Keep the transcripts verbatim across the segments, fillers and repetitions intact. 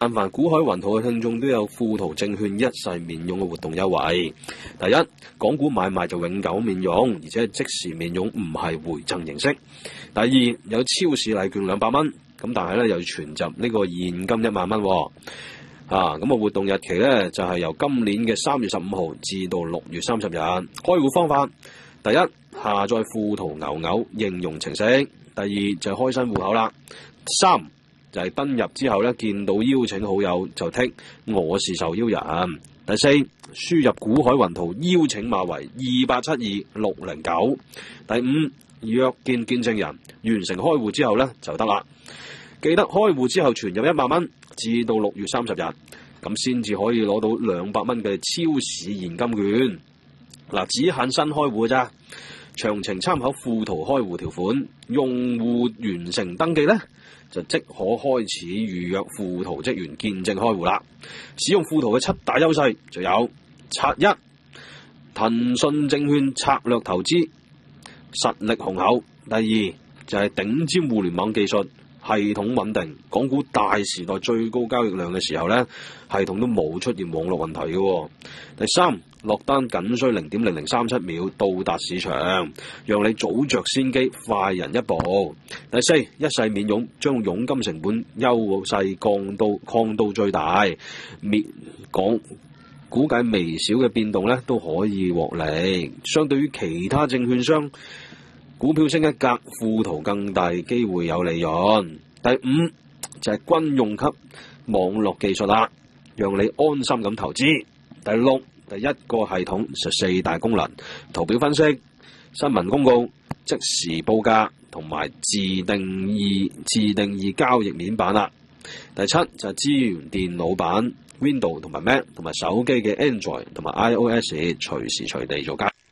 但凡股海雲圖嘅聽眾都有富途證券一世免佣嘅活動優惠。第一，港股買賣就永久免佣，而且係即時免佣，唔係回贈形式。第二，有超市禮券兩百蚊，咁但係咧又要存入呢個現金一萬蚊。啊，咁啊活動日期咧就係、是、由今年嘅三月十五號至到六月三十日。開戶方法，第一，下載富途牛牛應用程式；第二就係開新戶口啦；三就係登入之後咧，見到邀請好友就剔我是受邀人。第四，輸入股海雲圖邀請碼為二八七二六零九。第五，約見見證人，完成開戶之後咧就得啦。記得開戶之後存入一萬蚊，至到六月三十日，咁先至可以攞到兩百蚊嘅超市現金券。嗱，只限新開戶咋，詳情參考富途開戶條款。用戶完成登記咧，就即可開始預約富途職員見證開戶啦。使用富途嘅七大優勢就有：拆一，騰訊證券策略投資，實力雄厚；第二就係、是、頂尖互聯網技術，系統穩定。港股大時代最高交易量嘅時候咧，系統都冇出現網絡問題嘅。第三，落單僅需零點零零三七秒到達市場，讓你早着先機，快人一步。第四，一世免佣，將佣金成本優勢降到擴到最大，免講估計微小嘅變動咧都可以獲利。相對於其他證券商，股票升一格，富途更大機會有利潤。第五就係、是、軍用級網絡技術啦，讓你安心咁投資。第六，第一個系統十四大功能，圖表分析、新聞公告、即時報價同埋自定義自定義交易面板啦。第七就係、是、支援電腦版 Windows 同埋 Mac 同埋手機嘅 Android 同埋 iOS 隨時隨地做交易。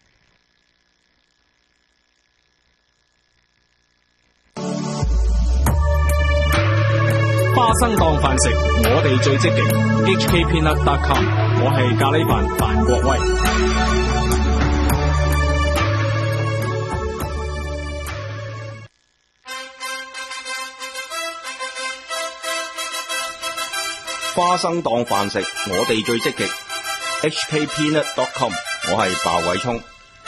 花生當飯食，我哋最積極。H K Peanut dot com， 我係咖喱飯范國威。 花生當飯食，我哋最積極。H K Peanut dot com， 我係鮑偉聰。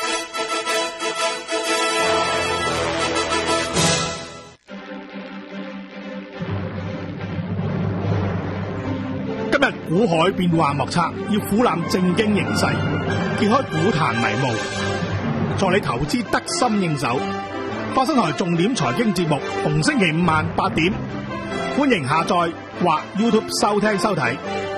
今日股海變幻莫測，要俯瞰政經形勢，揭開股壇迷霧，助你投資得心應手。花生台重點財經節目，逢星期五晚八點，歡迎下載或 YouTube 收聽收睇。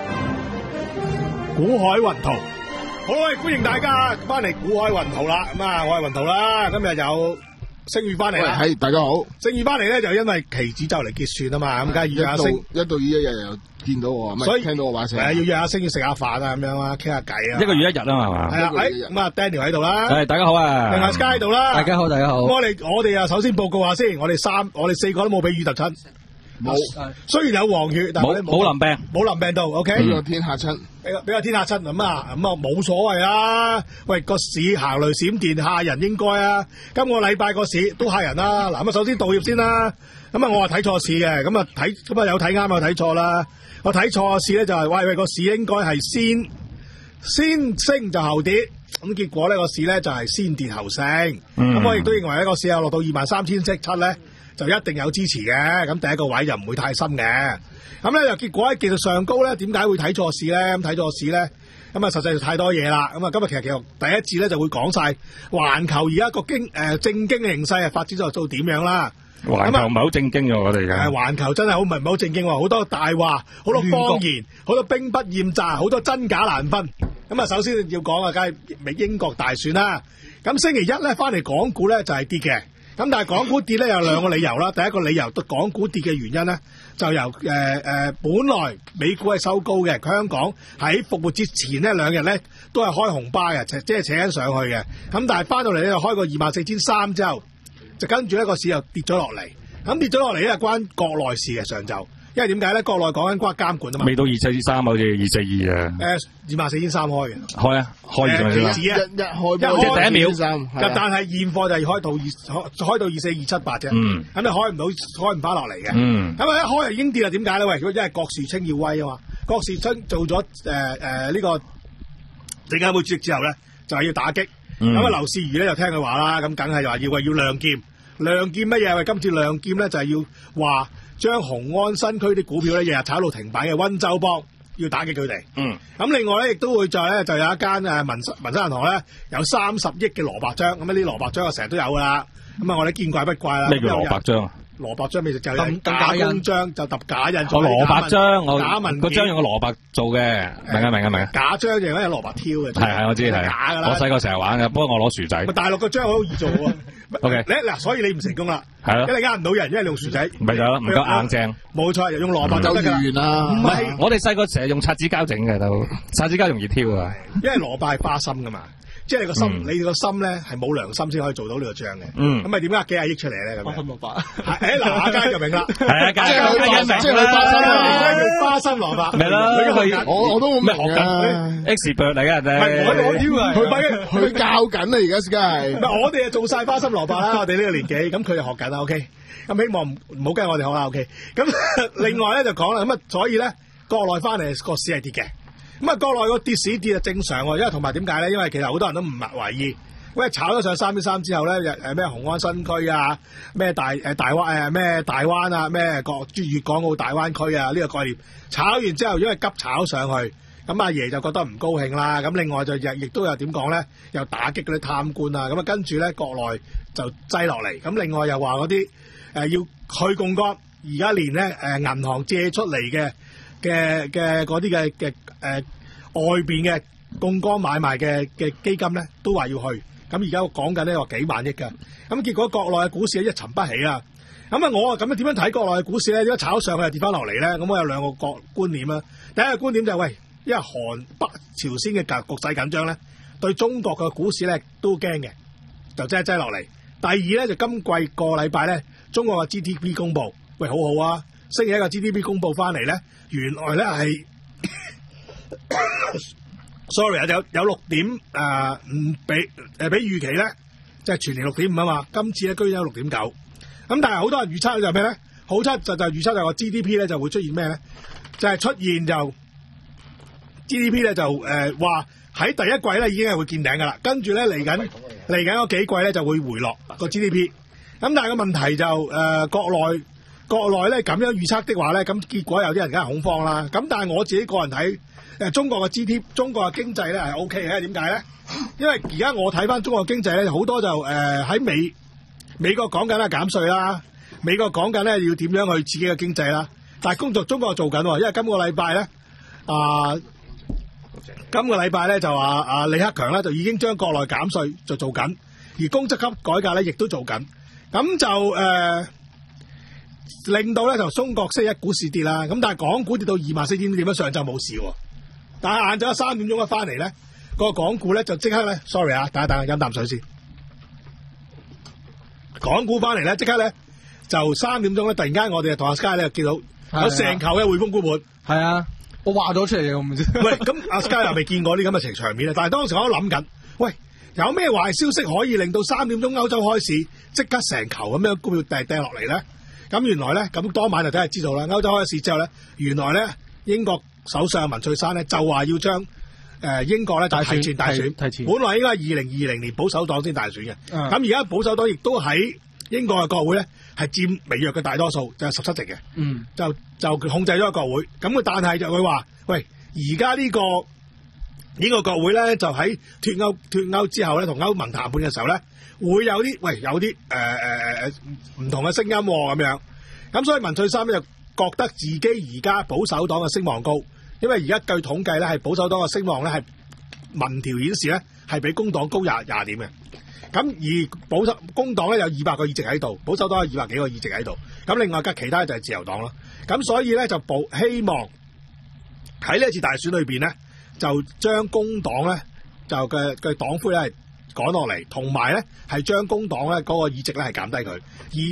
股海雲圖，好啊！歡迎大家翻嚟股海雲圖啦。咁啊，我係雲圖啦。今日有星宇翻嚟啦。 係大家好。星宇翻嚟咧，就因為期指就嚟結算啊嘛，咁梗係約下星。 一到呢一日又見到我，所以聽到我話聲。係啊，要約下星要食下飯啊，咁樣啊，傾下偈啊。 一個月一日啊嘛，係嘛？ 係啊，誒咁啊 Daniel 喺度啦。 係大家好啊。另外 Sky 喺度啦。 大家好，大家好。 咁我哋我哋啊，首先報告下先，我哋三我哋四個都冇俾雨特親。冇，雖然有黃血，但係冇淋病，冇淋病到 ，OK。 俾個天嚇親， 俾個俾個天嚇親咁啊，咁啊冇所謂啦。喂，個市行雷閃電嚇人應該啊。今個禮拜個市都嚇人啦。嗱，咁啊首先道歉先啦。咁啊我話睇錯市嘅，咁啊睇咁啊有睇啱有睇錯啦。我睇錯市咧就係、是，喂喂個市應該係先先升就後跌，咁結果呢個市咧就係先跌後升。咁、嗯、我亦都認為呢個市啊落到二萬三千七咧。就一定有支持嘅，咁第一個位就唔會太深嘅。咁咧又結果喺技術上高咧，點解會睇錯市咧？咁睇錯市咧，咁啊實際就太多嘢啦。咁啊今日其實其實第一節咧就會講晒環球而家個經誒、呃、政經嘅形勢啊發展咗到點樣啦。 環球唔係好正經嘅我哋嘅。誒環球真係好唔係好正經喎，好多大話，好多謊言，好多兵不厭詐，好多真假難分。咁啊首先要講啊，梗係英國大選啦。咁星期一咧翻嚟港股咧就係跌嘅。咁但係港股跌咧有兩個理由啦，第一個理由，港股跌嘅原因咧，就由誒誒、呃、本來美股係收高嘅，香港喺復活節前呢兩日咧都係開紅巴嘅，即係扯緊上去嘅。咁但係翻到嚟咧就開個二萬四千三之後，就跟住呢個市又跌咗落嚟。咁跌咗落嚟咧關國內事嘅上晝， 因為點解咧？國內講緊關監管啊嘛， 未到二四三好似二四二啊。 誒，二萬四千三開嘅， 開啊，開二四二期指啊， 一開一開第一秒， 但係現貨就係開到二開開到二四二七八啫。 嗯， 咁你開唔到，開唔翻落嚟嘅。 嗯， 咁啊一開就已經跌啦，點解咧？喂，如果因為郭樹清要威啊嘛，郭樹清做咗誒誒呢個證監會主席之後咧，就係要打擊。咁啊，劉士余咧就聽佢話啦，咁梗係話要話要亮劍，亮劍乜嘢？喂，今次亮劍咧就係要話將雄安新區啲股票咧日日炒到停板嘅溫州幫，要打擊佢哋。 嗯。 咁另外咧，亦都會再咧就有一間誒民民生銀行咧有三十億嘅蘿蔔章，咁呢啲蘿蔔章啊成日都有噶啦。咁啊，我哋見怪不怪啦。 咩叫蘿蔔章啊？ 蘿蔔章咪就就係假公章，就揼假印。 個蘿蔔章，我假文個章用個蘿蔔做嘅，明啊明啊明啊。 假章就係蘿蔔挑嘅。 係係我知係。 假噶啦。 我細個成日玩嘅，不過我攞薯仔。 大陸個章好易做喎。 O K。 你嗱，所以你唔成功啦。 係咯。 因為你呃唔到人，因為你用薯仔。 咪就係咯，唔夠硬正。 冇錯，用蘿蔔就得㗎啦。 唔係， 我哋細個成日用擦紙膠整嘅都，擦紙膠容易挑啊。 因為蘿蔔係花心噶嘛。即係你個心，你個心咧係冇良心先可以做到呢個章嘅。嗯，咁咪點解幾廿億出嚟咧？咁花心蘿蔔，誒嗱，阿佳就明啦。係啊， 即係佢花心，即係佢花心， 花心蘿蔔。 咪啦， 我我都好明啊。 expert 嚟嘅人哋。 係我我要啊， 佢佢教緊啊，而家梗係。 唔係我哋啊做晒花心蘿蔔啦，我哋呢個年紀，咁佢就學緊啦。OK，咁希望唔好跟我哋學啦。OK，咁另外咧就講啦，咁啊，所以咧國內翻嚟個市係跌嘅。咁啊，國內個跌市跌就正常喎，因為同埋點解咧？因為其實好多人都唔懷疑，喂炒咗上三點三之後咧，誒咩雄安新區啊，咩大誒大灣誒咩大灣啊，咩國粵港澳大灣區啊呢個概念，炒完之後因為急炒上去，咁阿爺就覺得唔高興啦。咁另外就亦亦都有點講咧，又打擊嗰啲貪官啊。咁啊跟住咧國內就擠落嚟。咁另外又話嗰啲誒要去槓桿，而家連咧誒銀行借出嚟嘅。嘅嘅嗰啲嘅嘅誒外邊嘅槓桿買賣嘅嘅基金咧，都話要去。咁而家講緊呢話幾萬億㗎。咁結果國內嘅股市一沉不起啦。咁啊，我啊咁樣點樣睇國內嘅股市咧？點解炒上去又跌翻落嚟咧？咁我有兩個角觀點啦。第一個觀點就係、是、喂，因為韓北朝鮮嘅局局勢緊張咧，對中國嘅股市咧都驚嘅，就擠一擠落嚟。第二咧就今季個禮拜咧，中國嘅 G D P 公佈，喂好好啊，星期一個 G D P 公佈翻嚟咧。原來咧係，sorry 啊，有有六點誒，唔比誒比預期咧，即係全年六點五啊嘛。今次咧居然有六點九，咁但係好多人預測就係咩咧？好測就就預測就個 G D P 咧就會出現咩咧？就係、是、出現就 G D P 咧就誒話喺第一季咧已經係會見頂噶啦，跟住咧嚟緊嚟緊嗰幾季咧就會回落個 G D P。咁但係個問題就誒、呃、國內。國內咧咁樣預測的話咧，咁結果有啲人梗係恐慌啦。咁但係我自己個人睇，誒中國嘅 G D P，中國嘅經濟咧係 O K 嘅。點解咧？因為而家我睇翻中國經濟咧，好多就誒喺、呃、美美國講緊咧減稅啦，美國講緊咧要點樣去刺激嘅經濟啦。但係工作中國做緊喎，因為今個禮拜咧啊、呃，今個禮拜咧就話啊李克強咧就已經將國內減稅就做緊，而公積金改革咧亦都做緊，咁就誒。呃令到咧就中國星期一股市跌啦，咁但係港股跌到二萬四千點，上晝冇事喎。但係晏晝三點鐘一翻嚟咧，個港股咧就即刻咧 ，sorry 啊，等一等飲啖水先。港股翻嚟咧，即刻咧就三點鐘咧，突然間我哋同阿 Sky 咧見到有成球嘅匯豐沽盤。 係啊，我話咗出嚟嘅，我唔知。 喂，咁阿 Sky 又未見過啲咁嘅情場面啊！但係當時我都諗緊，喂，有咩壞消息可以令到三點鐘歐洲開市即刻成球咁樣股票掟掟落嚟咧？咁原來咧，咁當晚就真係知道啦。歐洲開市之後咧，原來咧英國首相文翠珊咧就話要將誒、呃、英國咧就提前大選， 提前本來應該係二零二零年保守黨先大選嘅。咁而家保守黨亦都喺英國嘅國會咧係佔微弱嘅大多數，就係十七席嘅。嗯，就就控制咗個國會。咁但係就佢話：喂，而家呢個呢、呢個國會咧就喺脱歐脱歐之後咧，同歐盟談判嘅時候咧。會有啲喂有啲誒誒誒唔同嘅聲音咁、哦、樣，咁所以文翠珊咧就覺得自己而家保守黨嘅聲望高，因為而家據統計咧係保守黨嘅聲望咧係民調顯示咧係比工黨高廿廿點嘅，咁而保守工黨咧有二百個議席喺度，保守黨有二百幾個議席喺度，咁另外嘅其他就係自由黨啦，咁所以咧就保希望喺呢一次大選裏邊咧就將工黨咧就嘅嘅黨魁咧係趕落嚟，同埋咧係將工黨咧嗰個議席咧係減低佢，而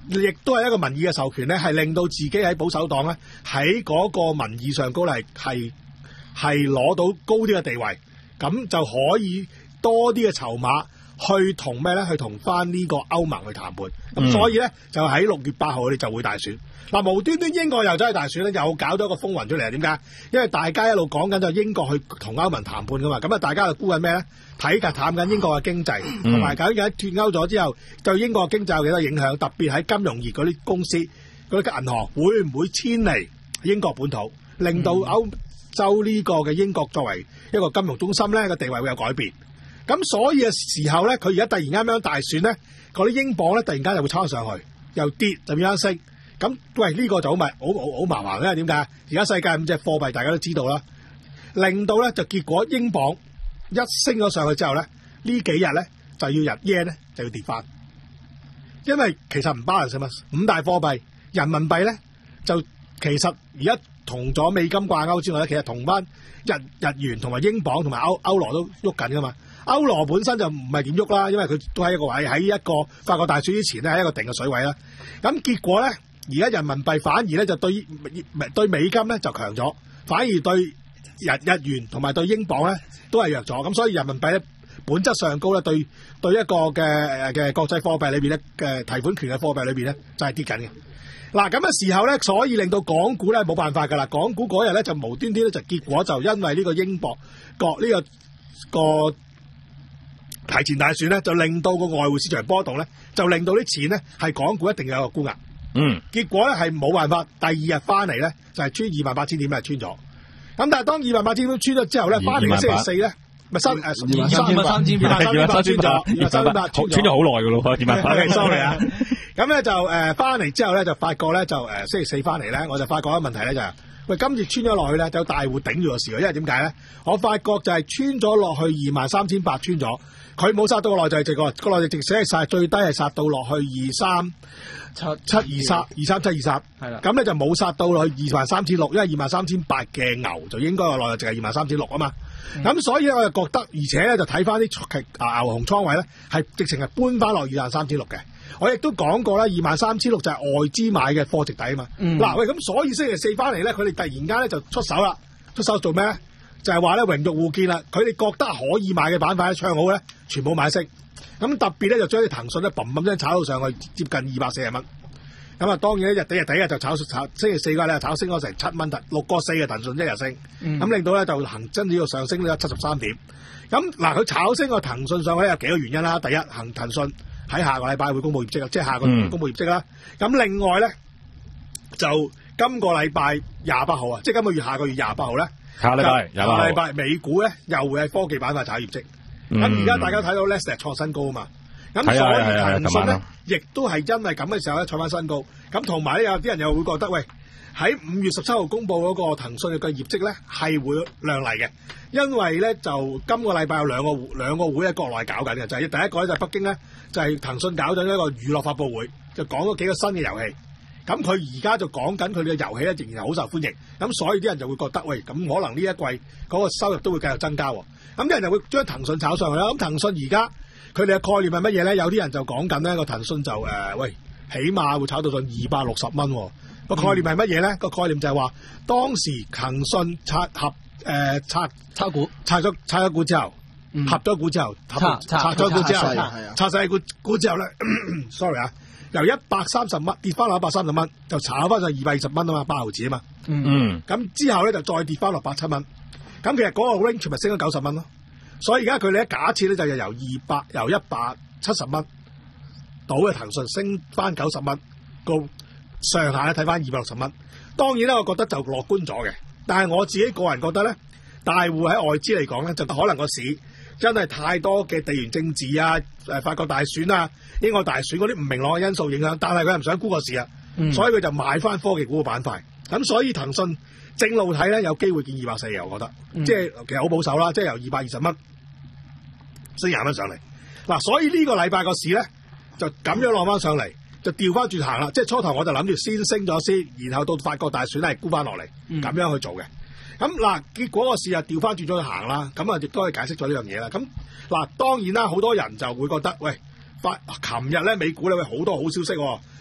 亦都係一個民意嘅授權咧，係令到自己喺保守黨咧喺嗰個民意上高係係係攞到高啲嘅地位，咁就可以多啲嘅籌碼去同咩咧？去同翻呢個歐盟去談判。咁、嗯、所以咧就喺六月八號我哋就會大選。嗱、啊，無端端英國又走去大選咧，又搞咗個風雲出嚟，點解？因為大家一路講緊就英國去同歐盟談判噶嘛，咁啊大家就估緊咩咧？睇緊淡緊英國嘅經濟，同埋究竟喺脫歐咗之後，對英國嘅經濟有幾多影響？特別喺金融業嗰啲公司、嗰啲銀行會唔會遷離英國本土，令到歐洲呢個嘅英國作為一個金融中心咧個地位會有改變？咁所以嘅時候咧，佢而家突然間咁樣大選咧，嗰啲英鎊咧突然間就會抽上去，又跌就變翻升。咁喂呢、呢個就好咪好好好麻煩咧？點解？而家世界五隻貨幣大家都知道啦，令到咧就結果英鎊一升咗上去之後咧，呢幾日咧就要日 yen 咧就要跌翻，因為其實唔包人食嘛，五大貨幣人民幣咧就其實而家同咗美金掛鈎之外咧，其實同翻日日元同埋英鎊同埋歐歐羅都喐緊噶嘛。歐羅本身就唔係點喐啦，因為佢都喺一個位，喺一個法國大選之前咧，喺一個定嘅水位啦。咁結果咧，而家人民幣反而咧就對對美金咧就強咗，反而對日日元同埋對英鎊咧都係弱咗。咁所以人民幣咧本質上高咧，對對一個嘅嘅國際貨幣裏邊咧嘅提款權嘅貨幣裏邊咧就係跌緊嘅。嗱咁嘅時候咧，所以令到港股咧冇辦法㗎啦。港股嗰日咧就無端端咧就結果就因為呢個英鎊國呢個個。提前大選咧，就令到個外匯市場波動咧，就令到啲錢咧係港股一定有個沽壓。嗯，結果咧係冇辦法，第二日翻嚟咧就係、是、穿二萬八千點咧穿咗。咁但係當二萬八千點穿咗之後咧，翻嚟星期四咧，咪三誒二萬三千，二萬三千八穿咗，二萬三千八穿咗好耐㗎咯，二萬八。sorry 啊，咁咧就誒翻嚟之後咧就發覺咧就誒、呃、星期四翻嚟咧，我就發覺一個問題咧就係、是。喂，今次穿咗落去咧，就有大戶頂住個市喎，因為點解咧？我發覺就係穿咗落去二萬三千八穿咗，佢冇殺到個內在值個，個內在值寫係殺最低係殺到落去二三七七二三二三七二三，係啦，咁咧就冇殺到落去二萬三千六，因為二萬三千八嘅牛就應該個內在值係二萬三千六啊嘛。咁、嗯、所以咧我就覺得，而且咧就睇翻啲啊牛熊倉位咧，係直情係搬翻落二萬三千六嘅。我亦都講過啦，二萬三千六就係外資買嘅貨值底啊嘛。嗱、嗯、喂，咁所以星期四翻嚟咧，佢哋突然間咧就出手啦，出手做咩咧？就係話咧榮辱互見啦，佢哋覺得可以買嘅板塊咧唱好咧，全部買升。咁特別咧就將啲騰訊咧砰砰聲炒到上去接近二百四十蚊。咁啊當然咧日底日底日就炒炒星期四嗰日咧炒升咗成七蚊，六個四嘅騰訊一日升，咁、嗯、令到咧就恒真呢個上升咗七十三點。咁嗱佢炒升個騰訊上去有幾個原因啦。第一，恒騰訊喺下個禮拜會公布業績啊，即係下個月公布業績啦。咁、嗯、另外咧就今個禮拜廿八號啊，即係今個月下個月廿八號咧，下個禮拜廿八號，下個禮拜美股咧又會喺科技板塊炒業績。咁而家大家睇到 Nasdaq 創新高啊嘛。咁所以騰訊咧，亦都係因為咁嘅時候咧，創翻新高。咁同埋咧，有啲人又會覺得，喂，喺五月十七號公布嗰個騰訊嘅業績咧，係會亮麗嘅。因為咧，就今個禮拜有兩個兩個會喺國內搞緊嘅，就係、是、第一個咧就係北京咧，就係、是、騰訊搞緊一個娛樂發佈會，就講咗幾個新嘅遊戲。咁佢而家就講緊佢哋嘅遊戲咧，仍然係好受歡迎。咁所以啲人就會覺得，喂，咁可能呢一季嗰個收入都會繼續增加。咁啲人就會將騰訊炒上去啦。咁騰訊而家佢哋嘅概念係乜嘢咧？有啲人就講緊呢個騰訊就誒、呃，喂，起碼會炒到上二百六十蚊。個概念係乜嘢咧？個概念就係話，當時騰訊拆合誒拆拆股，拆咗拆咗股之後，嗯、合咗股之後，拆拆咗股之後，拆晒股股之後咧，sorry 啊，由一百三十蚊跌翻落一百三十蚊，就炒翻上二百二十蚊啊嘛，八毫子啊嘛。嗯。咁之後咧就再跌翻落百七蚊。咁其實嗰個 range 咪升咗九十蚊咯。所以而家佢哋咧假設咧就由二百由一百七十蚊到嘅騰訊升翻九十蚊，個上下咧睇翻二百六十蚊。當然咧，我覺得就樂觀咗嘅。但係我自己個人覺得咧，大戶喺外資嚟講咧，就可能個市真係太多嘅地緣政治啊、誒法國大選啊、英國大選嗰啲唔明朗嘅因素影響，但係佢又唔想沽個市啊，嗯、所以佢就買翻科技股嘅板塊。咁所以騰訊正路睇咧，有機會見二百四嘅，我覺得，嗯、即係其實好保守啦，即係由二百二十蚊升廿蚊上嚟。嗱，所以呢個禮拜個市咧就咁樣落翻上嚟，就調翻轉行啦。即係初頭我就諗住先升咗先，然後到法國大選係沽翻落嚟，咁、嗯、樣去做嘅。咁嗱，結果個市又調翻轉咗去行啦。咁啊，亦都可以解釋咗呢樣嘢啦。咁嗱，當然啦，好多人就會覺得，喂，發琴日咧美股咧會好多好消息、哦，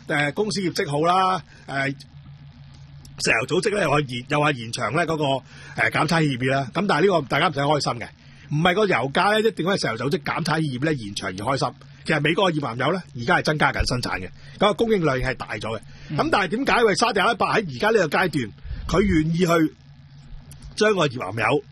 誒公司業績好啦，誒石油組織咧又話延又話延長咧嗰個誒減產協議啦。咁但係呢個大家唔使開心嘅，唔係個油價咧一定係石油組織減產協議咧延長而開心。其實美國嘅頁岩油咧而家係增加緊生產嘅，咁個供應量係大咗嘅。咁、嗯、但係點解為沙特阿拉伯喺而家呢個階段，佢願意去將個頁岩油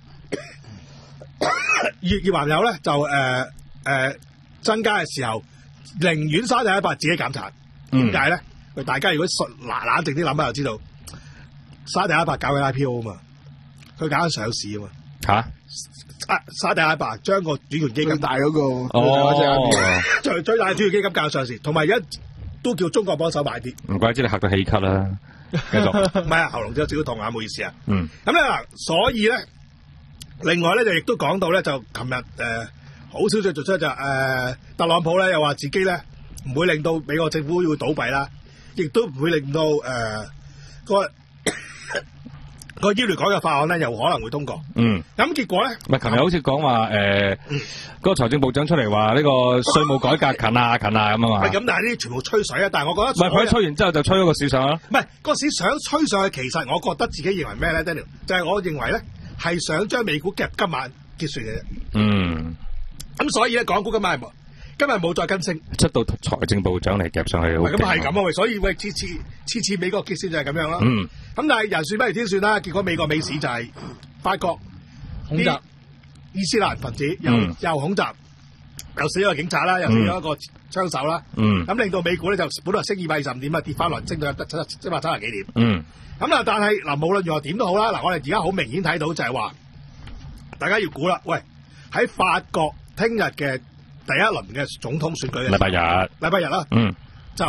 頁頁岩油咧就誒誒、呃呃、增加嘅時候，寧願沙特阿拉伯自己減產？點解咧？喂，大家如果順嗱冷靜啲諗下就知道，沙特阿拉伯搞緊 I P O 啊嘛，佢搞緊上市啊嘛。 吓、啊？ 啊！沙特阿拉伯將個主權基金大嗰、那個哦， 最最大嘅主權基金搞上市，同埋而家都叫中國幫手買啲。 唔怪之你嚇到氣咳啦。繼續。 唔係啊，喉嚨都有少少痛啊，唔好意思啊。 嗯。 咁咧嗱，所以咧，另外咧就亦都講到咧，就琴日誒好消息做出就誒、呃、特朗普咧又話自己咧唔會令到美國政府要倒閉啦，亦都唔會令到誒、呃、個。個醫療改革法案咧，又可能會通過。嗯，咁結果咧， 唔係琴日好似講話誒，嗰、嗯、個財政部長出嚟話呢個稅務改革近啊近啊咁啊嘛。 咁，但係呢啲全部吹水啊！但係我覺得唔係佢吹完之後就吹咗個市上啦。 唔係個市想吹上去，其實我覺得自己認為咩咧 ，Daniel 就係我認為咧係想將美股夾今晚結算嘅啫。嗯，咁所以咧，港股今晚係冇。今日冇再跟升， 出到財政部長嚟夾上去， 咁係咁啊！所以喂，次次次次美國結算就係咁樣啦。嗯，咁但係人算不如天算啦，結果美國美市就係發覺恐襲伊斯蘭分子又、嗯、又恐襲，又死咗個警察啦，又死咗一個槍手啦。嗯，咁令到美股咧就本來升二百二十五點啊，跌翻落升到得七七百七十幾點。嗯，咁啊，但係嗱，無論如何點都好啦，嗱，我哋而家好明顯睇到就係話，大家要估啦，喂，喺法國聽日嘅第一輪嘅總統選舉，禮拜日， 禮拜日啦，嗯，就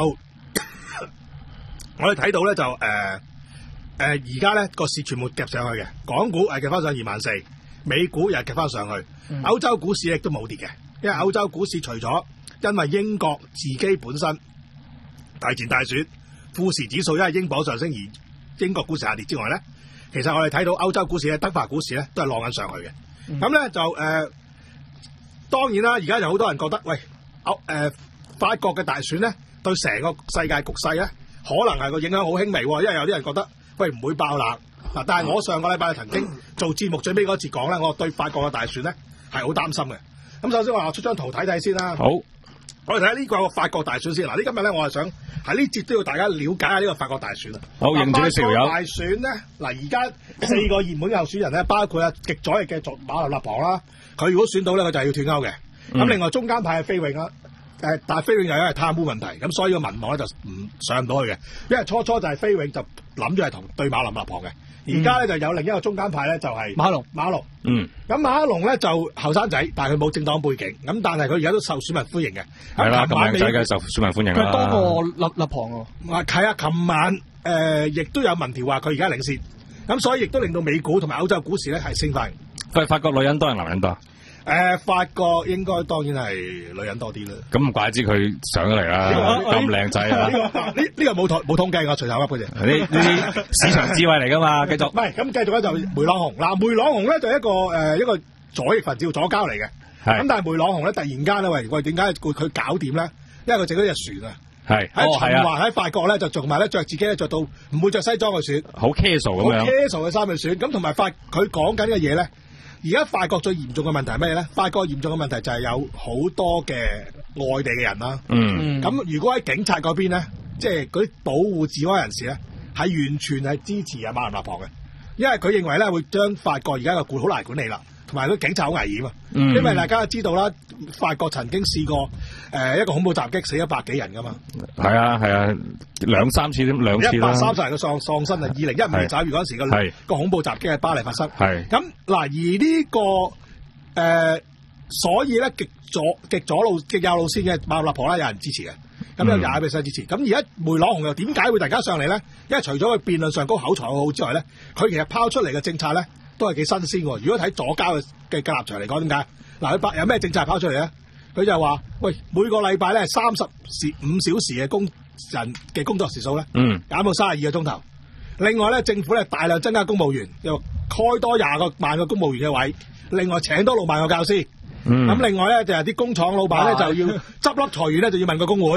我哋睇到咧就誒誒，而家咧個市全部夾上去嘅，港股係夾翻上二萬四，美股又係夾翻上去，歐、嗯、洲股市亦都冇跌嘅，因為歐洲股市除咗因為英國自己本身大前大選，富時指數因為英鎊上升而英國股市下跌之外咧，其實我哋睇到歐洲股市咧、德法股市咧都係浪緊上去嘅，咁、嗯、咧就誒。呃當然啦，而家有好多人覺得，喂，歐、呃、誒法國嘅大選咧，對成個世界局勢咧，可能係個影響好輕微喎，因為有啲人覺得，喂，唔會爆冷嗱。但係我上個禮拜曾經做節目最尾嗰節講咧，我對法國嘅大選咧係好擔心嘅。咁首先我出張圖睇睇先啦。好，我哋睇下呢個法國大選先。嗱，呢今日咧我係想喺呢節都要大家了解下呢個法國大選啊。好，認住啲條友。大選咧，嗱而家四個熱門候選人咧，包括啊極左翼嘅馬林勒龐啦。佢如果選到咧，佢就係要脫歐嘅。咁、嗯、另外中間派係菲永啦，誒，但係菲永又因為貪污問題，咁所以個民望咧就唔上唔到去嘅。因為初初就係菲永就諗住係同對馬林勒龐嘅，而家咧就有另一個中間派咧就係馬龍馬龍。嗯，咁馬龍咧就後生仔，但係佢冇政黨背景，咁但係佢而家都受選民歡迎嘅。係啦，咁靚仔嘅受選民歡迎啦。佢多過勒勒龐喎。啊，係啊，琴晚誒亦都有民調話佢而家領先，咁所以亦都令到美股同埋歐洲股市咧係升翻。佢法國女人多定男人多？誒、呃，法國應該當然係女人多啲啦。咁唔怪之佢上咗嚟啦，咁靚仔啊！呢呢個冇統冇統計㗎，隨口噏嘅啫。呢呢啲市場智慧嚟㗎嘛，繼續。唔係，咁繼續咧就梅朗雄嗱，梅朗雄咧就一個誒、呃、一個左翼分子左膠嚟嘅。咁但係梅朗雄咧突然間咧喂喂點解佢佢搞掂咧？因為佢整咗隻船啊。係喺循環喺法國咧就仲埋咧着自己咧着到唔會着西裝去選，好 casual 咁樣。好 casual 嘅衫去選，咁同埋法佢講緊嘅嘢咧。而家法國最嚴重嘅問題係咩咧？法國嚴重嘅問題就係有好多嘅外地嘅人啦。嗯，咁如果喺警察嗰邊咧，即係嗰啲保護治安人士咧，係完全係支持阿馬林勒龐嘅，因為佢認為咧會將法國而家個管好難管理啦，同埋啲警察好危險啊。嗯，因為大家都知道啦，法國曾經試過誒、呃、一個恐怖襲擊死咗百幾人噶嘛。係啊係啊，兩三次兩次啦。一百三十人嘅喪喪生啊！二零一五年九月嗰陣時個個恐怖襲擊喺巴黎發生。係咁嗱，而呢、這個誒、呃，所以咧極左極左路極右路線嘅馬林勒龐啦，有人支持嘅，咁有廿 percent 支持。咁而家梅朗雄又點解會突然間上嚟咧？因為除咗佢辯論上高口才好好之外咧，佢其實拋出嚟嘅政策咧都係幾新鮮喎。如果睇左膠嘅嘅立場嚟講，點解？嗱，佢有咩政策拋出嚟咧？佢就話：喂，每個禮拜咧三十時五小時嘅工人嘅工作時數咧，嗯，減到三十二個鐘頭。另外咧，政府咧大量增加公務員，又開多廿個萬個公務員嘅位，另外請多六萬個教師。咁、嗯、另外咧就係、是、啲工廠老闆咧就要執笠裁員咧就要問個工會。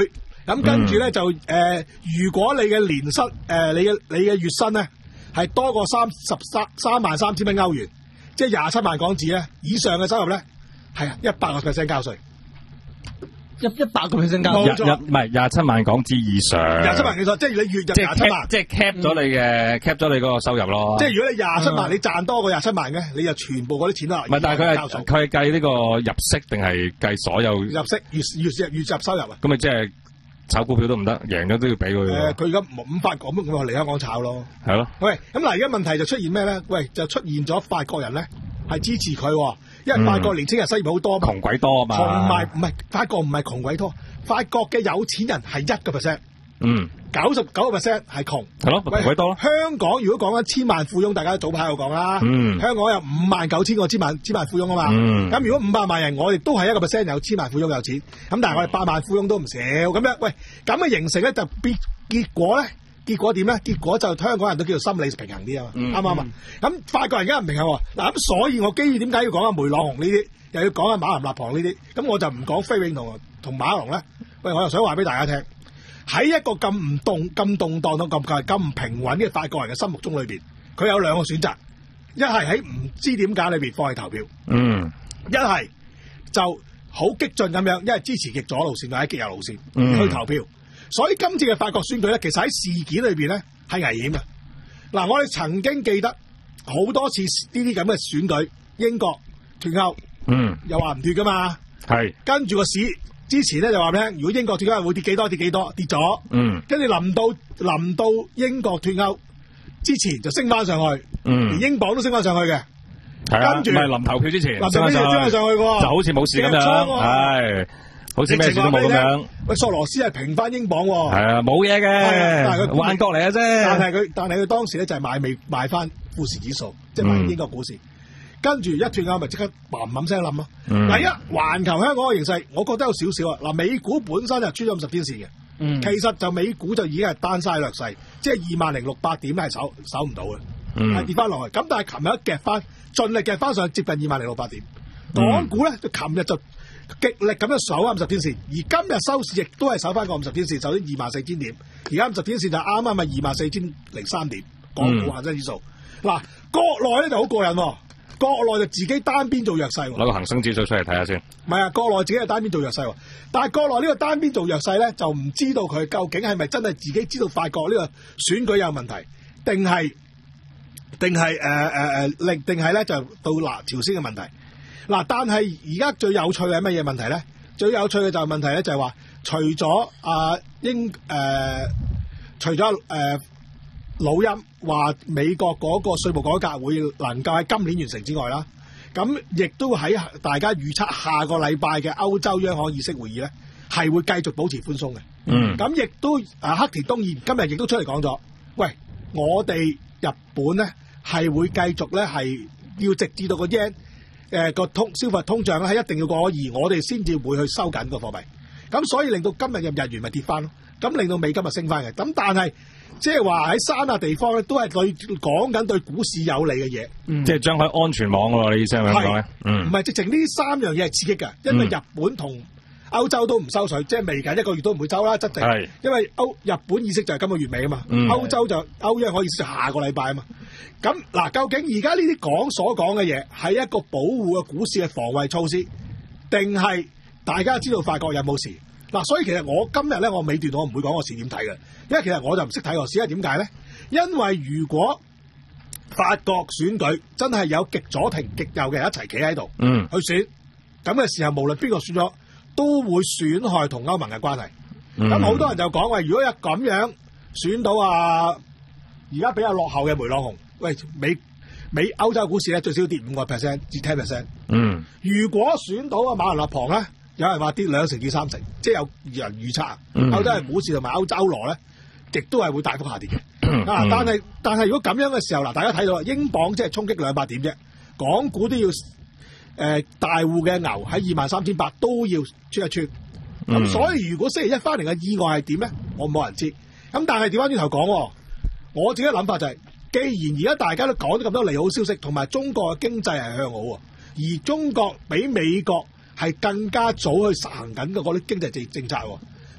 咁跟住咧就誒、呃，如果你嘅年薪誒、呃，你嘅你嘅月薪咧係多過三十三三萬三千蚊歐元，即係廿七萬港紙咧以上嘅收入咧，係啊，一百個 percent 交稅。 一一百個 percent 交冇錯唔係廿七萬港紙以上， 廿七萬幾多？即係你月入即係廿七萬 cap，即係 cap 咗你嘅 cap 咗你嗰個收入咯。 即係如果你廿七萬，你賺多過廿七萬嘅，你就全部嗰啲錢都唔係，但係佢係佢係計呢個入息定係計所有入息月月月入收入啊？ 咁咪即係炒股票都唔得，贏咗都要俾佢。 誒，佢而家五百港，咁我嚟香港炒咯。 係咯。 喂，咁嗱，而家問題就出現咩咧？喂，就出現咗法國人咧係支持佢，因為法國年青人失業好多嘛， 窮鬼多啊嘛。 同埋唔係法國唔係窮鬼多，法國嘅有錢人係一個 percent。 嗯， 九十九個 percent 係窮， 係咯，窮鬼多咯。 香港如果講緊千萬富翁，大家早排有講啦。 嗯， 香港有五萬九千個千萬千萬富翁啊嘛。 嗯， 咁如果五百萬人，我哋都係一個 percent 有千萬富翁有錢。咁但係我哋百萬富翁都唔少。咁樣喂，咁嘅形成咧就結結果咧，結果點咧？結果就香港人都叫做心理平衡啲啊嘛。啱唔啱啊？咁法國人而家唔平衡喎。嗱咁，所以我基於點解要講下梅朗雄呢啲，又要講下馬林立旁呢啲？咁我就唔講菲永同同馬龍咧。喂，我又想話俾大家聽。喺一個咁唔動、咁動盪到咁咁唔平穩嘅法國人嘅心目中裏邊，佢有兩個選擇：一係喺唔知點解裏邊放棄投票， 嗯； 一係就好激進咁樣，一係支持極左路線或者極右路線、 嗯、 去投票。所以今次嘅法國選舉咧，其實喺事件裏邊咧係危險嘅。嗱，我哋曾經記得好多次呢啲咁嘅選舉，英國脫歐， 嗯， 又話唔脫噶嘛， 係跟住個市。之前咧就話咩？如果英國脫歐會跌幾多？跌幾多？跌咗。 嗯。 跟住臨到臨到英國脫歐之前就升翻上去。 嗯。 連英鎊都升翻上去嘅。 係啊。 跟住唔係臨投票之前。 臨投票之前升翻上去嘅。 就好似冇事咁樣。係。好似咩事都冇咁樣。 喂，索羅斯係平翻英鎊喎。 係啊，冇嘢嘅。幻覺嚟嘅啫。 但係佢但係佢當時咧就係買未買翻富時指數，即係買英國股市。跟住一脫歐咪即刻嘭嘭聲冧咯。第一，環球香港嘅形勢，我覺得有少少啊。嗱，美股本身就穿咗五十天線嘅，嗯、其實就美股就已經係單晒略勢，即係二萬零六百點係守守唔到嘅，係、嗯、跌翻落去。咁但係琴日一夾翻，盡力夾翻上接近二萬零六百點。港股咧就琴日就極力咁樣守五十天線，而今日收市亦都係守翻個五十天線，守咗二萬四千點。而家五十天線就啱啱係二萬四千零三點，港股恒生指數。嗱、嗯，國內咧就好過癮喎。國內就自己單邊做弱勢喎， 攞個恒生指數出嚟睇下先。 唔係啊，國內自己係單邊做弱勢喎，但係國內呢個單邊做弱勢咧，就唔知道佢究竟係咪真係自己知道法國呢個選舉有問題，定係定係誒誒誒，另定係咧就到嗱朝鮮嘅問題。嗱，但係而家最有趣嘅係乜嘢問題咧？最有趣嘅就係問題咧，就係話除咗啊英誒、呃，除咗誒。呃老欽話美國嗰個稅務改革會能夠喺今年完成之外啦，咁亦都喺大家預測下個禮拜嘅歐洲央行議息會議咧，係會繼續保持寬鬆嘅。嗯，咁亦都啊，黑田東彥今日亦都出嚟講咗，喂，我哋日本咧係會繼續咧係要直至到個 yen 誒個通消費通脹咧係一定要過二，我哋先至會去收緊個貨幣。咁所以令到今日嘅日元咪跌翻咯，咁令到美金咪升翻嘅。咁但係即係話喺山下地方咧，都係對講緊對股市有利嘅嘢，嗯、即係將佢安全網喎。你意思係咪咁講咧？嗯， 唔係直情呢三樣嘢係刺激嘅，因為日本同歐洲都唔收水，嗯、即係未緊一個月都唔會收啦，質地。係因為歐日本議息就係今個月尾啊嘛，嗯、歐洲就歐央行議息就下個禮拜啊嘛。咁嗱，究竟而家呢啲講所講嘅嘢係一個保護嘅股市嘅防衛措施，定係大家知道法國有冇事？嗱，所以其實我今日咧，我尾段我唔會講個市點睇嘅，因為其實我就唔識睇個市，係點解咧？因為如果法國選舉真係有極左同極右嘅人一齊企喺度，嗯，去選咁嘅時候，無論邊個選咗，都會損害同歐盟嘅關係。咁好、嗯、多人就講話，如果有咁樣選到啊，而家比較落後嘅梅朗雄，喂，美美歐洲股市咧最少跌五個 percent 至 ten percent。嗯，如果選到啊馬林立旁咧？有人話跌兩成至三成，即係有人預測， 嗯、 歐洲嘅股市同埋歐洲羅咧，亦都係會大幅下跌嘅。 嗯、 啊，但係但係如果咁樣嘅時候，嗱，大家睇到啦，英鎊即係衝擊兩百點啫，港股都要誒、呃、大戶嘅牛喺二萬三千八都要穿一穿。咁、嗯、所以如果星期一翻嚟嘅意外係點咧，我冇人知。咁但係調翻轉頭講，我自己嘅諗法就係、是，既然而家大家都講咗咁多利好消息，同埋中國嘅經濟係向好，而中國比美國係更加早去實行緊嘅嗰啲經濟政政策，而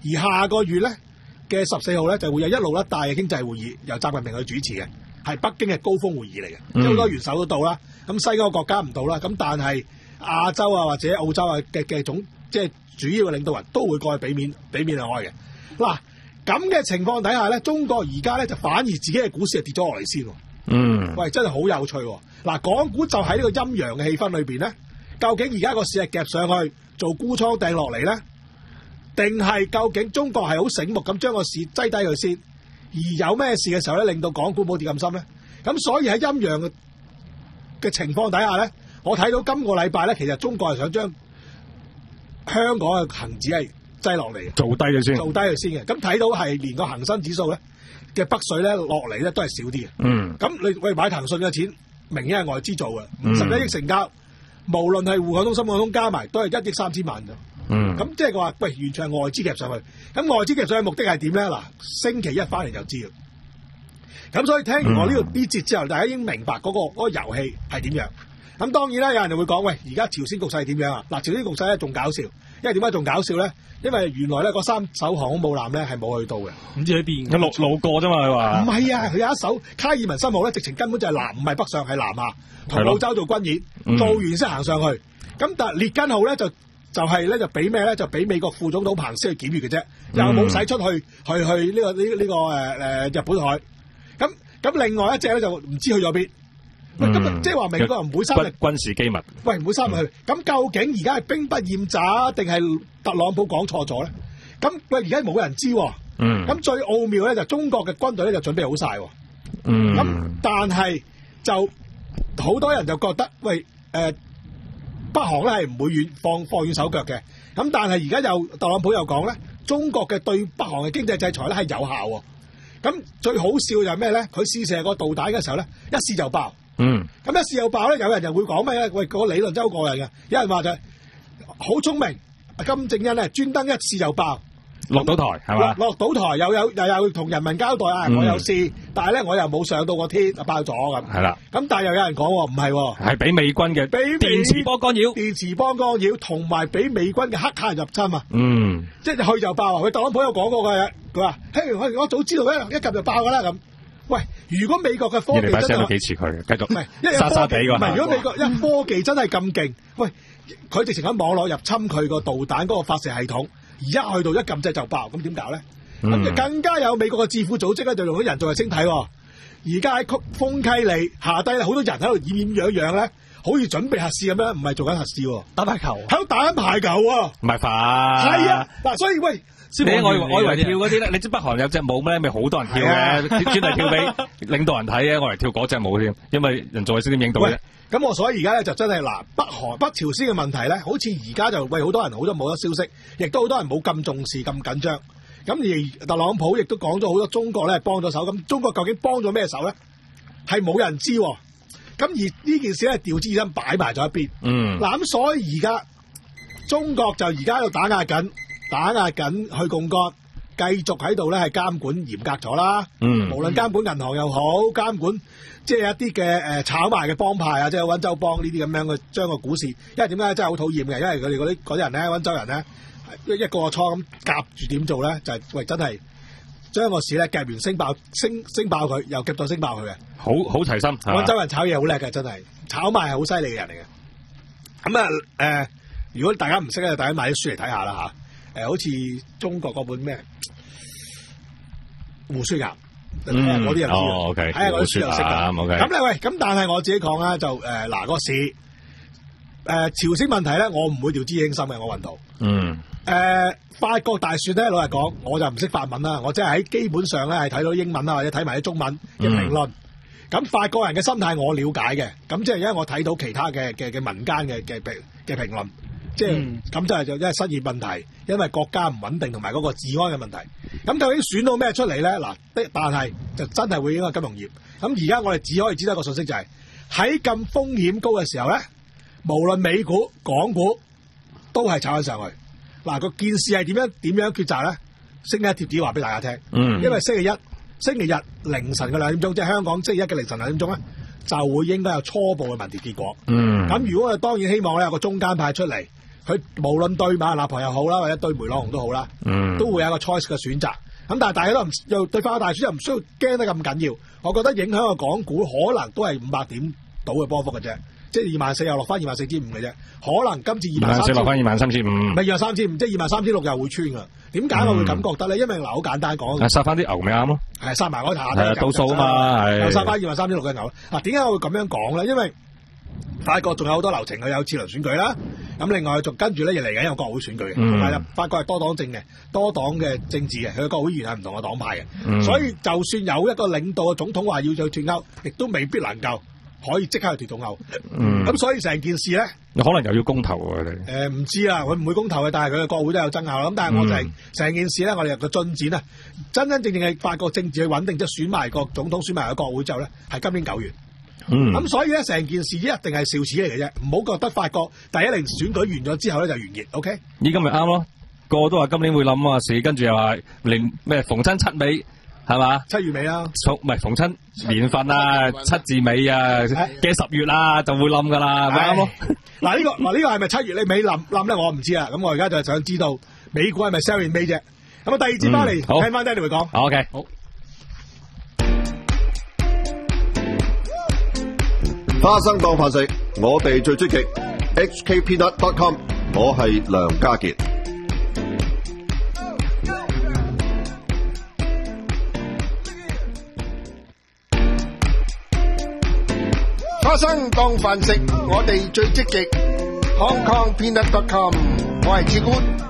而下個月咧嘅十四號咧就會有一路一帶嘅經濟會議，由習近平去主持嘅，係北京嘅高峰會議嚟嘅，即係好多元首都到啦。咁西方國家唔到啦，咁但係亞洲啊或者澳洲啊嘅嘅總即係主要嘅領導人都會過去俾面俾面去開嘅。嗱咁嘅情況底下咧，中國而家咧就反而自己嘅股市係跌咗落嚟先。 嗯， 喂，真係好有趣喎！嗱，港股就喺呢個陰陽嘅氣氛裏邊咧，究竟而家個市係夾上去做沽倉掟落嚟咧，定係究竟中國係好醒目咁將個市擠低佢先，而有咩事嘅時候咧，令到港股冇跌咁深咧？咁所以喺陰陽嘅情況底下咧，我睇到今個禮拜咧，其實中國係想將香港嘅恒指係擠落嚟嘅， 做低佢先， 做低佢先嘅。咁睇到係連個恒生指數咧嘅北水咧落嚟咧都係少啲嘅。 嗯， 咁你喂買騰訊嘅錢，明顯係外資做嘅，五十一億成交，無論係滬港通、深港通加埋都係一億三千萬咋。 嗯， 咁即係話喂，完全係外資夾上去。咁外資夾上去嘅目的係點咧？嗱，星期一翻嚟就知啦。咁所以聽完我呢個啲節之後，大家已經明白嗰、嗰個嗰、嗰個遊戲係點樣。咁當然啦，有人就會講喂，而家朝鮮局勢係點樣啊？嗱，朝鮮局勢咧仲搞笑，因為點解仲搞笑咧？因為原來咧嗰三艘航空母艦咧係冇去到嘅， 唔知喺邊， 佢路路過啫嘛，佢話唔係啊，佢有一艘卡爾文森號咧，直情根本就係南，唔係北上，係南下，同澳洲做軍演， 嗯、 做完先行上去。咁但係列根號咧就就係咧就俾咩咧？就俾美國副總統彭斯去檢閱嘅啫，又冇使出去去去呢、這個呢呢、這個誒誒、呃、日本海。咁咁另外一隻咧就唔知去咗邊。喂，咁即係話美國人唔會三日軍事機密。 喂，唔會三日去。咁、嗯、究竟而家係兵不厭詐定係特朗普講錯咗咧？咁喂，而家冇人知、哦。嗯。咁最奧妙咧就中國嘅軍隊咧就準備好晒、哦。嗯。咁但係就好多人就覺得喂，誒、呃、北韓咧係唔會軟放放軟手腳嘅。咁但係而家又特朗普又講咧，中國嘅對北韓嘅經濟制裁咧係有效、哦。咁最好笑就係咩咧？佢試射個導彈嘅時候咧，一試就爆。嗯，咁一試又爆咧，有人就會講咩咧？喂，個理論真係好過癮嘅。有人話就係好聰明，金正恩咧專登一試就爆， 落到台係嘛？ 落到台又有又有同人民交代啊！嗯、我有試，但係咧我又冇上到個天，爆咗咁。係啦，咁但係又有人講唔係，係俾美軍嘅俾電磁波干擾，電磁波干擾同埋俾美軍嘅黑客入侵啊！嗯，即係去就爆啊！佢特朗普有講過嘅，佢話：嘿，我我早知道咧，一撳就爆噶啦咁。喂，如果美國嘅科技真係幾似佢，繼續唔係，因為沙沙地㗎。唔係，如果美國一科技真係咁勁，喂，佢直情喺網絡入侵佢個導彈嗰個發射系統，而一去到一撳掣就爆，咁點搞咧？咁、嗯、就更加有美國嘅智庫組織咧，就用咗人造衛星睇。而家喺曲豐溪里下低好多人喺度掩掩樣樣咧，好似準備核試咁樣，唔係做緊核試，打排球，喺度打緊排球啊！唔係快，係啊，嗱，所以喂。你我我以為跳嗰啲咧，你知北韓有隻舞咩？咪好多人跳嘅，專係跳俾領導人睇嘅。我嚟跳嗰隻舞添，因為人造衛星點影到啫。咁我所以而家咧就真係嗱，北韓北朝鮮嘅問題咧，好似而家就喂好多人好多冇得消息，亦都好多人冇咁重視咁緊張。咁而特朗普亦都講咗好多中國咧幫咗手，咁中國究竟幫咗咩手咧？係冇人知。咁而呢件事咧調之間擺埋咗一邊。嗯。嗱咁所以而家中國就而家喺度打壓緊。打壓緊去槓桿，繼續喺度咧係監管嚴格咗啦。嗯，無論監管銀行又好，監管即係一啲嘅誒炒賣嘅幫派啊，即係溫州幫呢啲咁樣嘅將個股市，因為點解真係好討厭嘅？因為佢哋嗰啲嗰啲人咧，溫州人咧一一個個倉咁夾住點做咧，就係、是、喂真係將個市咧夾完升爆升升爆佢，又夾到升爆佢嘅。好好齊心。溫州人炒嘢好叻嘅，真係炒賣係好犀利嘅人嚟嘅。咁啊誒，如果大家唔識咧，大家買啲書嚟睇下啦嚇。誒、呃，好似中國嗰本咩胡雪岩，嗰啲人知哦 ，OK，睇下嗰啲書又識噶。咁咧喂，咁但係我自己講啦，就誒嗱、呃、個市誒、呃、朝鮮問題咧，我唔會掉以輕心嘅，我運到。嗯。誒、呃，法國大選咧，老實講，我就唔識法文啦，我即係喺基本上咧係睇到英文啦，或者睇埋啲中文嘅評論。咁、嗯、法國人嘅心態我了解嘅，咁即係因為我睇到其他嘅嘅嘅民間嘅嘅評嘅評論。即係咁就係就因為失業問題，因為國家唔穩定同埋嗰個治安嘅問題。咁究竟選到咩出嚟咧？嗱，但係就真係會影響金融業。咁而家我哋只可以知道一個信息就係喺咁風險高嘅時候咧，無論美股、港股都係炒緊上去。嗱，個件事係點樣點樣抉擇咧？星期一貼紙話俾大家聽。嗯。因為星期一、星期日凌晨嘅兩點鐘，即係香港星期一嘅凌晨兩點鐘咧，就會應該有初步嘅民調結果。嗯。咁如果我哋當然希望咧有個中間派出嚟。 佢無論對馬納婆又好啦，或者對梅朗雄都好啦， 嗯， 都會有一個 choice 嘅選擇。咁但係大家都唔又對法國大選又唔需要驚得咁緊要。我覺得影響個港股可能都係五百點到嘅波幅嘅啫，即係二萬四又落翻二萬四千五嘅啫。可能今次二萬三落翻二萬三千五， 唔係二萬三千五，即係二萬三千六又會穿噶。點解我會咁覺得咧？因為嗱，好簡單講， 殺翻啲牛咪啱咯， 係殺埋嗰下， 係倒數啊嘛，係又殺翻二萬三千六嘅牛。嗱，點解我會咁樣講咧？因為法國仲有好多流程，佢有次輪選舉啦。咁另外仲跟住咧，亦嚟緊有國會選舉嘅。同埋法國係多黨政嘅，多黨嘅政治嘅，佢嘅國會議員係唔同嘅黨派嘅。嗯、所以就算有一個領導嘅總統話要再脫歐，亦都未必能夠可以即刻去脫到歐。咁、嗯、所以成件事咧， 可能又要公投喎你。 誒唔、呃、知啊，佢唔會公投嘅，但係佢嘅國會都有爭拗啦。咁但係我就係、是、成、嗯、件事咧，我哋個進展咧，真真正正係法國政治去穩定，即係選埋個總統，選埋個國會之後咧，係今年九月。嗯，咁所以咧，成件事一定係笑始嚟嘅啫，唔好覺得法國第一輪選舉完咗之後咧就完結 ，OK？ 依今咪啱咯，個個都話今年會諗啊事，跟住又話連咩逢親七尾係嘛？ 七月尾啦， 唔係逢親年份啊，七字尾啊嘅十月啊就會冧噶啦，咪啱咯。 嗱呢個嗱呢個係咪七月你尾冧冧咧？我唔知啊，咁我而家就係想知道美股係咪 sell in May 啫？咁啊第二節翻嚟聽翻 Danny 會講。 OK，好。 花生當飯食，我哋最積極。H K Peanut dot com， 我係梁家傑。 花生當飯食，我哋最積極。Hong Kong Peanut dot com， 我係志官。